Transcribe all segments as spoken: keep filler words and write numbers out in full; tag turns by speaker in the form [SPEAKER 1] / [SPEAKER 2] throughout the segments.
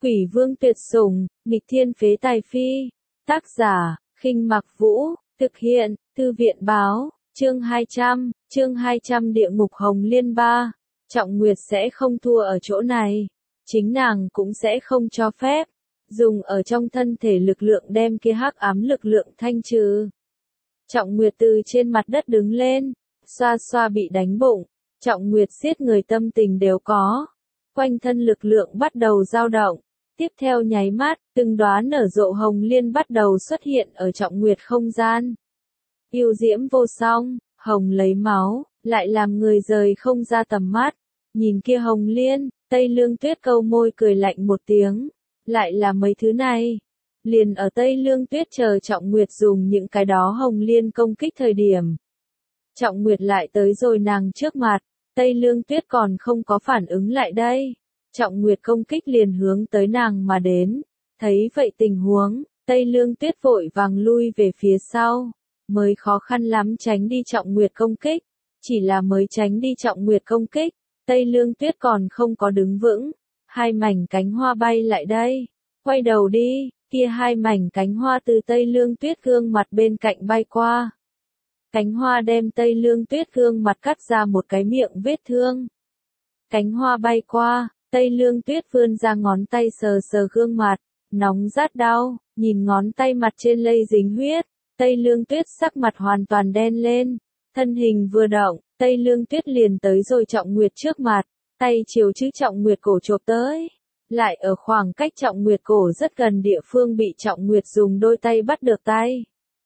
[SPEAKER 1] Quỷ vương tuyệt sủng, nghịch thiên phế tài phi. Tác giả, Khinh Mặc Vũ, thực hiện, Thư viện báo, chương hai trăm, chương hai trăm địa ngục Hồng Liên ba. Trọng Nguyệt sẽ không thua ở chỗ này. Chính nàng cũng sẽ không cho phép. Dùng ở trong thân thể lực lượng đem kia hắc ám lực lượng thanh trừ. Trọng Nguyệt từ trên mặt đất đứng lên, xoa xoa bị đánh bụng. Trọng Nguyệt giết người tâm tình đều có. Quanh thân lực lượng bắt đầu dao động. Tiếp theo nháy mắt, từng đóa nở rộ hồng liên bắt đầu xuất hiện ở Trọng Nguyệt không gian. Yêu diễm vô song, hồng lấy máu, lại làm người rời không ra tầm mắt. Nhìn kia hồng liên, Tây Lương Tuyết câu môi cười lạnh một tiếng. Lại là mấy thứ này. Liền ở Tây Lương Tuyết chờ Trọng Nguyệt dùng những cái đó hồng liên công kích thời điểm. Trọng Nguyệt lại tới rồi nàng trước mặt, Tây Lương Tuyết còn không có phản ứng lại đây. Trọng Nguyệt công kích liền hướng tới nàng mà đến. Thấy vậy tình huống, Tây Lương Tuyết vội vàng lui về phía sau. Mới khó khăn lắm tránh đi Trọng Nguyệt công kích. Chỉ là mới tránh đi Trọng Nguyệt công kích, Tây Lương Tuyết còn không có đứng vững. Hai mảnh cánh hoa bay lại đây. Quay đầu đi, kia hai mảnh cánh hoa từ Tây Lương Tuyết gương mặt bên cạnh bay qua. Cánh hoa đem Tây Lương Tuyết gương mặt cắt ra một cái miệng vết thương. Cánh hoa bay qua, Tây Lương Tuyết vươn ra ngón tay sờ sờ gương mặt, nóng rát đau, nhìn ngón tay mặt trên lây dính huyết. Tây Lương Tuyết sắc mặt hoàn toàn đen lên, thân hình vừa động, Tây Lương Tuyết liền tới rồi Trọng Nguyệt trước mặt, tay chiều chữ Trọng Nguyệt cổ chộp tới. Lại ở khoảng cách Trọng Nguyệt cổ rất gần địa phương bị Trọng Nguyệt dùng đôi tay bắt được tay.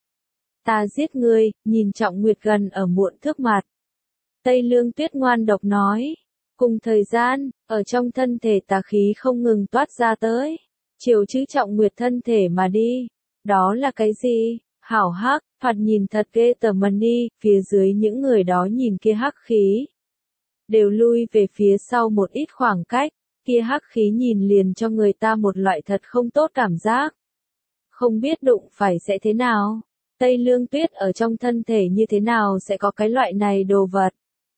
[SPEAKER 1] Ta giết ngươi, nhìn Trọng Nguyệt gần ở muộn thước mặt. Tây Lương Tuyết ngoan độc nói. Cùng thời gian, ở trong thân thể tà khí không ngừng toát ra tới. Chiều chữ Trọng Nguyệt thân thể mà đi. Đó là cái gì? Hảo hắc, thoạt nhìn thật ghê tởm mần đi, phía dưới những người đó nhìn kia hắc khí. Đều lui về phía sau một ít khoảng cách, kia hắc khí nhìn liền cho người ta một loại thật không tốt cảm giác. Không biết đụng phải sẽ thế nào, Tây Lương Tuyết ở trong thân thể như thế nào sẽ có cái loại này đồ vật.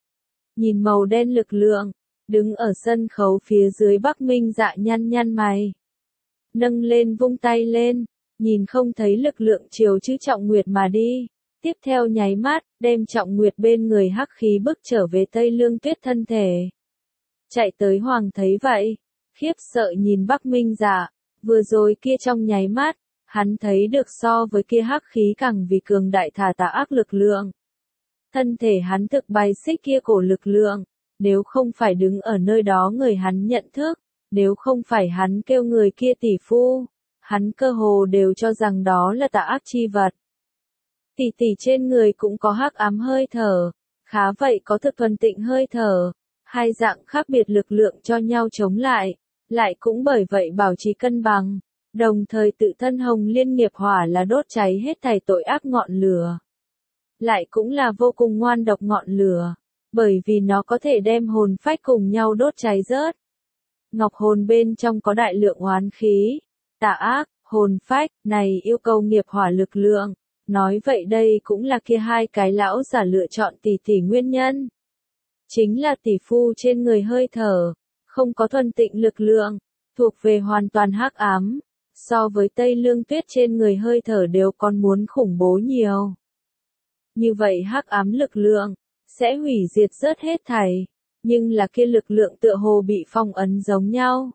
[SPEAKER 1] Nhìn màu đen lực lượng, đứng ở sân khấu phía dưới Bắc Minh Dạ nhăn nhăn mày. Nâng lên vung tay lên, nhìn không thấy lực lượng chiều chữ Trọng Nguyệt mà đi. Tiếp theo nháy mắt, đem Trọng Nguyệt bên người hắc khí bức trở về Tây Lương Tuyết thân thể. Chạy tới Hoàng thấy vậy, khiếp sợ nhìn Bắc Minh Dạ, vừa rồi kia trong nháy mắt, hắn thấy được so với kia hắc khí càng vì cường đại thả tà ác lực lượng. Thân thể hắn thực bài xích kia cổ lực lượng, nếu không phải đứng ở nơi đó người hắn nhận thức, nếu không phải hắn kêu người kia tỷ phu, hắn cơ hồ đều cho rằng đó là tà ác chi vật. Tỷ tỷ trên người cũng có hắc ám hơi thở, khá vậy có thực thuần tịnh hơi thở, hai dạng khác biệt lực lượng cho nhau chống lại, lại cũng bởi vậy bảo trì cân bằng, đồng thời tự thân hồng liên nghiệp hỏa là đốt cháy hết thảy tội ác ngọn lửa. Lại cũng là vô cùng ngoan độc ngọn lửa, bởi vì nó có thể đem hồn phách cùng nhau đốt cháy rớt. Ngọc hồn bên trong có đại lượng oán khí, tà ác, hồn phách, này yêu cầu nghiệp hỏa lực lượng. Nói vậy đây cũng là kia hai cái lão giả lựa chọn tỷ tỷ nguyên nhân. Chính là tỷ phu trên người hơi thở, không có thuần tịnh lực lượng, thuộc về hoàn toàn hắc ám, so với Tây Lương Tuyết trên người hơi thở đều còn muốn khủng bố nhiều. Như vậy hắc ám lực lượng, sẽ hủy diệt rớt hết thảy, nhưng là kia lực lượng tựa hồ bị phong ấn giống nhau.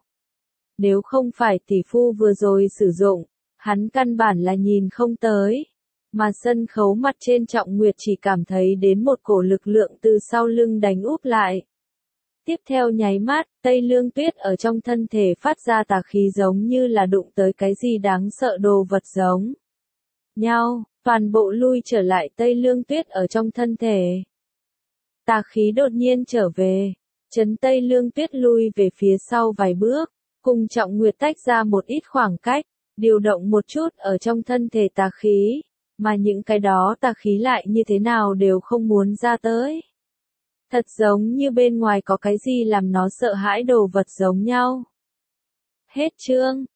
[SPEAKER 1] Nếu không phải tỷ phu vừa rồi sử dụng, hắn căn bản là nhìn không tới. Mà sân khấu mặt trên Trọng Nguyệt chỉ cảm thấy đến một cổ lực lượng từ sau lưng đánh úp lại. Tiếp theo nháy mắt, Tây Lương Tuyết ở trong thân thể phát ra tà khí giống như là đụng tới cái gì đáng sợ đồ vật giống nhau, toàn bộ lui trở lại Tây Lương Tuyết ở trong thân thể. Tà khí đột nhiên trở về, chấn Tây Lương Tuyết lui về phía sau vài bước, cùng Trọng Nguyệt tách ra một ít khoảng cách, điều động một chút ở trong thân thể tà khí. Mà những cái đó tà khí lại như thế nào đều không muốn ra tới. Thật giống như bên ngoài có cái gì làm nó sợ hãi đồ vật giống nhau. Hết chương.